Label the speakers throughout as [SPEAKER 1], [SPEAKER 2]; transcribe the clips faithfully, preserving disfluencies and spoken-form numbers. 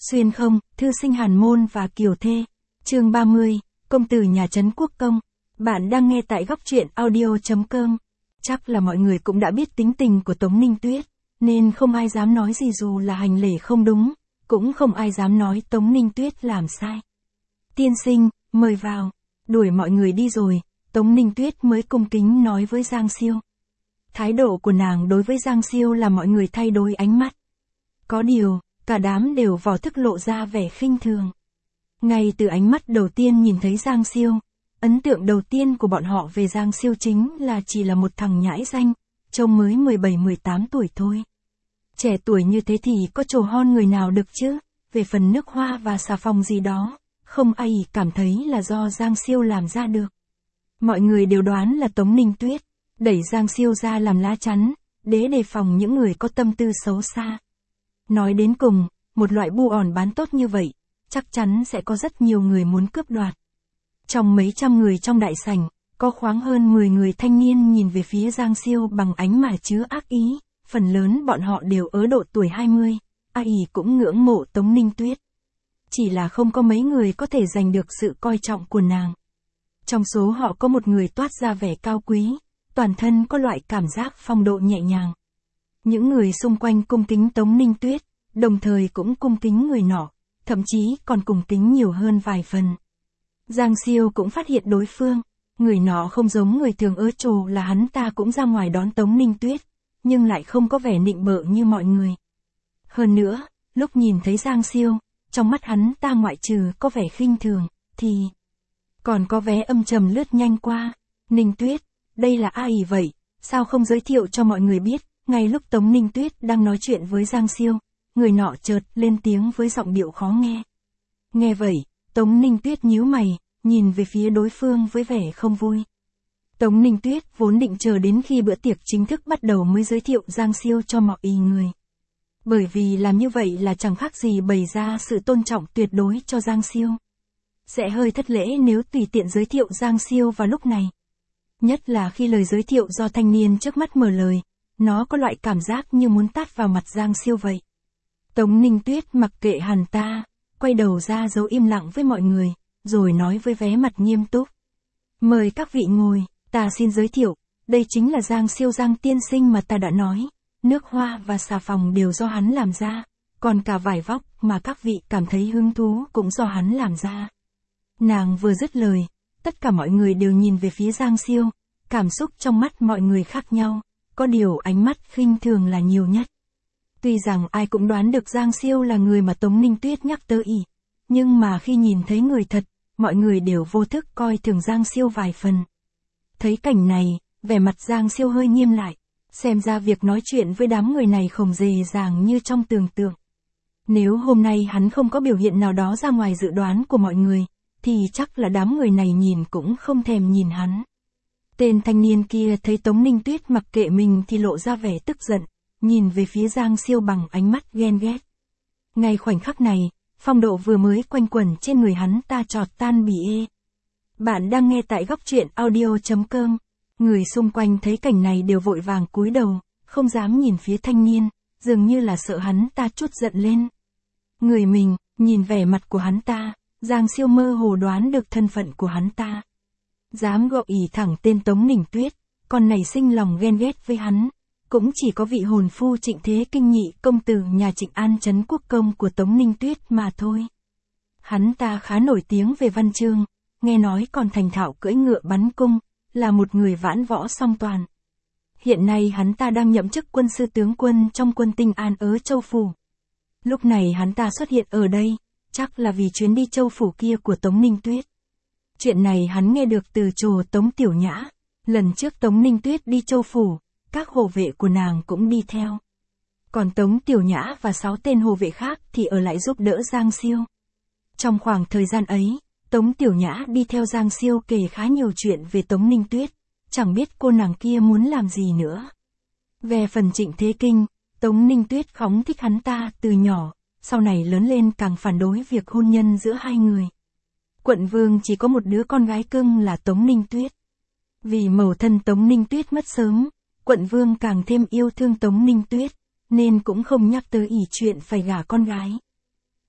[SPEAKER 1] Xuyên không, thư sinh Hàn Môn và Kiều Thê. Chương ba mươi, công tử nhà Trấn Quốc Công. Bạn đang nghe tại góc truyện audio chấm com. Chắc là mọi người cũng đã biết tính tình của Tống Ninh Tuyết, nên không ai dám nói gì dù là hành lễ không đúng, cũng không ai dám nói Tống Ninh Tuyết làm sai. Tiên sinh, mời vào. Đuổi mọi người đi rồi, Tống Ninh Tuyết mới cung kính nói với Giang Siêu. Thái độ của nàng đối với Giang Siêu làm mọi người thay đổi ánh mắt. Có điều, cả đám đều vò thức lộ ra vẻ khinh thường. Ngay từ ánh mắt đầu tiên nhìn thấy Giang Siêu, ấn tượng đầu tiên của bọn họ về Giang Siêu chính là chỉ là một thằng nhãi danh, trông mới mười bảy mười tám tuổi thôi. Trẻ tuổi như thế thì có trồ hon người nào được chứ, về phần nước hoa và xà phòng gì đó, không ai cảm thấy là do Giang Siêu làm ra được. Mọi người đều đoán là Tống Ninh Tuyết đẩy Giang Siêu ra làm lá chắn, để đề phòng những người có tâm tư xấu xa. Nói đến cùng, một loại bu òn bán tốt như vậy, chắc chắn sẽ có rất nhiều người muốn cướp đoạt. Trong mấy trăm người trong đại sảnh, có khoáng hơn mười người thanh niên nhìn về phía Giang Siêu bằng ánh mà chứa ác ý, phần lớn bọn họ đều ở độ tuổi hai mươi, ai cũng ngưỡng mộ Tống Ninh Tuyết. Chỉ là không có mấy người có thể giành được sự coi trọng của nàng. Trong số họ có một người toát ra vẻ cao quý, toàn thân có loại cảm giác phong độ nhẹ nhàng. Những người xung quanh cung kính Tống Ninh Tuyết, đồng thời cũng cung kính người nọ, thậm chí còn cung kính nhiều hơn vài phần. Giang Siêu cũng phát hiện đối phương, người nọ không giống người thường ớ trồ là hắn ta cũng ra ngoài đón Tống Ninh Tuyết, nhưng lại không có vẻ nịnh bợ như mọi người. Hơn nữa, lúc nhìn thấy Giang Siêu, trong mắt hắn ta ngoại trừ có vẻ khinh thường, thì còn có vẻ âm trầm lướt nhanh qua. Ninh Tuyết, đây là ai vậy, sao không giới thiệu cho mọi người biết? Ngay lúc Tống Ninh Tuyết đang nói chuyện với Giang Siêu, người nọ chợt lên tiếng với giọng điệu khó nghe. Nghe vậy, Tống Ninh Tuyết nhíu mày, nhìn về phía đối phương với vẻ không vui. Tống Ninh Tuyết vốn định chờ đến khi bữa tiệc chính thức bắt đầu mới giới thiệu Giang Siêu cho mọi người. Bởi vì làm như vậy là chẳng khác gì bày ra sự tôn trọng tuyệt đối cho Giang Siêu. Sẽ hơi thất lễ nếu tùy tiện giới thiệu Giang Siêu vào lúc này. Nhất là khi lời giới thiệu do thanh niên trước mắt mở lời, nó có loại cảm giác như muốn tát vào mặt Giang Siêu vậy. Tống Ninh Tuyết mặc kệ hắn ta, quay đầu ra giấu im lặng với mọi người, rồi nói với vẻ mặt nghiêm túc. Mời các vị ngồi, ta xin giới thiệu, đây chính là Giang Siêu Giang tiên sinh mà ta đã nói, nước hoa và xà phòng đều do hắn làm ra, còn cả vải vóc mà các vị cảm thấy hứng thú cũng do hắn làm ra. Nàng vừa dứt lời, tất cả mọi người đều nhìn về phía Giang Siêu, cảm xúc trong mắt mọi người khác nhau, có điều ánh mắt khinh thường là nhiều nhất. Tuy rằng ai cũng đoán được Giang Siêu là người mà Tống Ninh Tuyết nhắc tới, nhưng mà khi nhìn thấy người thật, mọi người đều vô thức coi thường Giang Siêu vài phần. Thấy cảnh này, vẻ mặt Giang Siêu hơi nghiêm lại, xem ra việc nói chuyện với đám người này không dễ dàng như trong tưởng tượng. Nếu hôm nay hắn không có biểu hiện nào đó ra ngoài dự đoán của mọi người, thì chắc là đám người này nhìn cũng không thèm nhìn hắn. Tên thanh niên kia thấy Tống Ninh Tuyết mặc kệ mình thì lộ ra vẻ tức giận, nhìn về phía Giang Siêu bằng ánh mắt ghen ghét. Ngay khoảnh khắc này, phong độ vừa mới quanh quẩn trên người hắn ta chọt tan bỉ ê. Bạn đang nghe tại góc truyện audio chấm com. Người xung quanh thấy cảnh này đều vội vàng cúi đầu, không dám nhìn phía thanh niên, dường như là sợ hắn ta trút giận lên. Người mình, nhìn vẻ mặt của hắn ta, Giang Siêu mơ hồ đoán được thân phận của hắn ta. Dám gọi ỷ thẳng tên Tống Ninh Tuyết, còn nảy sinh lòng ghen ghét với hắn, cũng chỉ có vị hồn phu Trịnh Thế Kinh nhị công tử nhà Trịnh An Trấn Quốc Công của Tống Ninh Tuyết mà thôi. Hắn ta khá nổi tiếng về văn chương, nghe nói còn thành thạo cưỡi ngựa bắn cung, là một người vãn võ song toàn. Hiện nay hắn ta đang nhậm chức quân sư tướng quân trong quân Tinh An ở Châu Phủ. Lúc này hắn ta xuất hiện ở đây, chắc là vì chuyến đi Châu Phủ kia của Tống Ninh Tuyết. Chuyện này hắn nghe được từ trồ Tống Tiểu Nhã, lần trước Tống Ninh Tuyết đi Châu Phủ, các hộ vệ của nàng cũng đi theo. Còn Tống Tiểu Nhã và sáu tên hộ vệ khác thì ở lại giúp đỡ Giang Siêu. Trong khoảng thời gian ấy, Tống Tiểu Nhã đi theo Giang Siêu kể khá nhiều chuyện về Tống Ninh Tuyết, chẳng biết cô nàng kia muốn làm gì nữa. Về phần Trịnh Thế Kinh, Tống Ninh Tuyết khóng thích hắn ta từ nhỏ, sau này lớn lên càng phản đối việc hôn nhân giữa hai người. Quận Vương chỉ có một đứa con gái cưng là Tống Ninh Tuyết. Vì mẫu thân Tống Ninh Tuyết mất sớm, Quận Vương càng thêm yêu thương Tống Ninh Tuyết, nên cũng không nhắc tới ỷ chuyện phải gả con gái.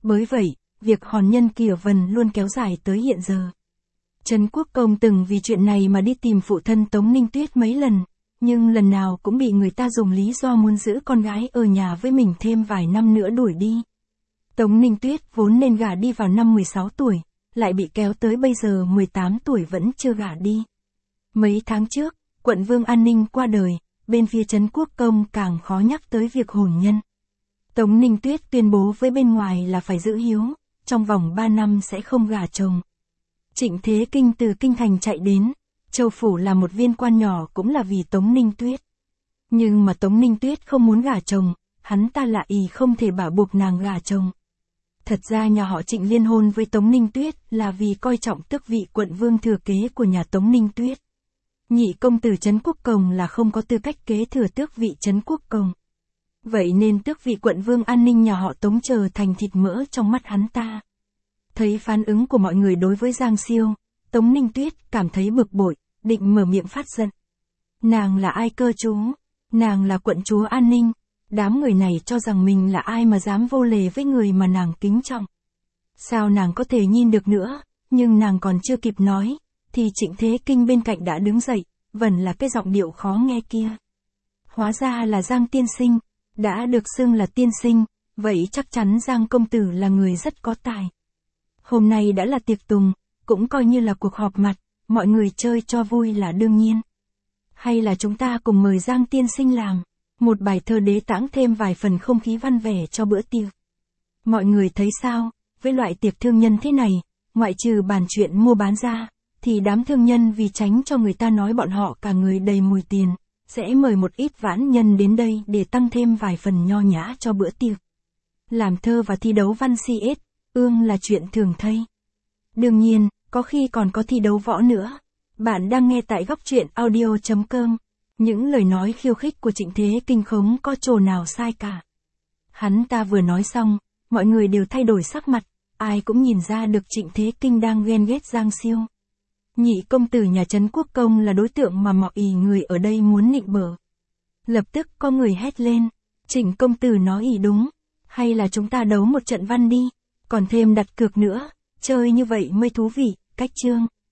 [SPEAKER 1] Bởi vậy, việc hòn nhân Kiều Vân luôn kéo dài tới hiện giờ. Trấn Quốc Công từng vì chuyện này mà đi tìm phụ thân Tống Ninh Tuyết mấy lần, nhưng lần nào cũng bị người ta dùng lý do muốn giữ con gái ở nhà với mình thêm vài năm nữa đuổi đi. Tống Ninh Tuyết vốn nên gả đi vào năm mười sáu tuổi, lại bị kéo tới bây giờ mười tám tuổi vẫn chưa gả đi. Mấy tháng trước, quận Vương An Ninh qua đời, bên phía Trấn Quốc Công càng khó nhắc tới việc hôn nhân. Tống Ninh Tuyết tuyên bố với bên ngoài là phải giữ hiếu, trong vòng ba năm sẽ không gả chồng. Trịnh Thế Kinh từ Kinh Thành chạy đến, Châu Phủ là một viên quan nhỏ cũng là vì Tống Ninh Tuyết. Nhưng mà Tống Ninh Tuyết không muốn gả chồng, hắn ta lại ý không thể bảo buộc nàng gả chồng. Thật ra nhà họ Trịnh liên hôn với Tống Ninh Tuyết là vì coi trọng tước vị quận vương thừa kế của nhà Tống Ninh Tuyết. Nhị công tử Trấn Quốc Công là không có tư cách kế thừa tước vị Trấn Quốc Công. Vậy nên tước vị quận vương An Ninh nhà họ Tống trở thành thịt mỡ trong mắt hắn ta. Thấy phản ứng của mọi người đối với Giang Siêu, Tống Ninh Tuyết cảm thấy bực bội, định mở miệng phát giận. Nàng là ai cơ chú? Nàng là quận chúa An Ninh. Đám người này cho rằng mình là ai mà dám vô lễ với người mà nàng kính trọng. Sao nàng có thể nhìn được nữa, nhưng nàng còn chưa kịp nói, thì Trịnh Thế Kinh bên cạnh đã đứng dậy, vẫn là cái giọng điệu khó nghe kia. Hóa ra là Giang tiên sinh, đã được xưng là tiên sinh, vậy chắc chắn Giang công tử là người rất có tài. Hôm nay đã là tiệc tùng, cũng coi như là cuộc họp mặt, mọi người chơi cho vui là đương nhiên. Hay là chúng ta cùng mời Giang tiên sinh làm một bài thơ đế tãng thêm vài phần không khí văn vẻ cho bữa tiệc. Mọi người thấy sao, với loại tiệc thương nhân thế này, ngoại trừ bàn chuyện mua bán ra, thì đám thương nhân vì tránh cho người ta nói bọn họ cả người đầy mùi tiền, sẽ mời một ít vãn nhân đến đây để tăng thêm vài phần nho nhã cho bữa tiệc. Làm thơ và thi đấu văn si ết, ương là chuyện thường thấy. Đương nhiên, có khi còn có thi đấu võ nữa. Bạn đang nghe tại góc truyện audio chấm com. Những lời nói khiêu khích của Trịnh Thế Kinh không có chỗ nào sai cả. Hắn ta vừa nói xong, mọi người đều thay đổi sắc mặt, ai cũng nhìn ra được Trịnh Thế Kinh đang ghen ghét Giang Siêu. Nhị công tử nhà Trấn Quốc Công là đối tượng mà mọi ý người ở đây muốn nịnh bợ. Lập tức có người hét lên, Trịnh công tử nói ý đúng, hay là chúng ta đấu một trận văn đi, còn thêm đặt cược nữa, chơi như vậy mới thú vị, cách chương.